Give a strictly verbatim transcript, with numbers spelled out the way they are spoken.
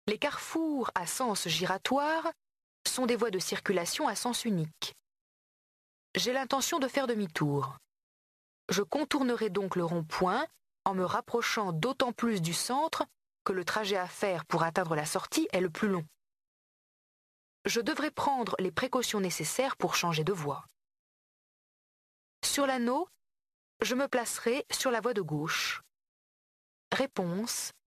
Les carrefours à sens giratoire sont des voies de circulation à sens unique. J'ai l'intention de faire demi-tour. Je contournerai donc le rond-point en me rapprochant d'autant plus du centre que le trajet à faire pour atteindre la sortie est le plus long. Je devrais prendre les précautions nécessaires pour changer de voie. Sur l'anneau, je me placerai sur la voie de gauche. Réponse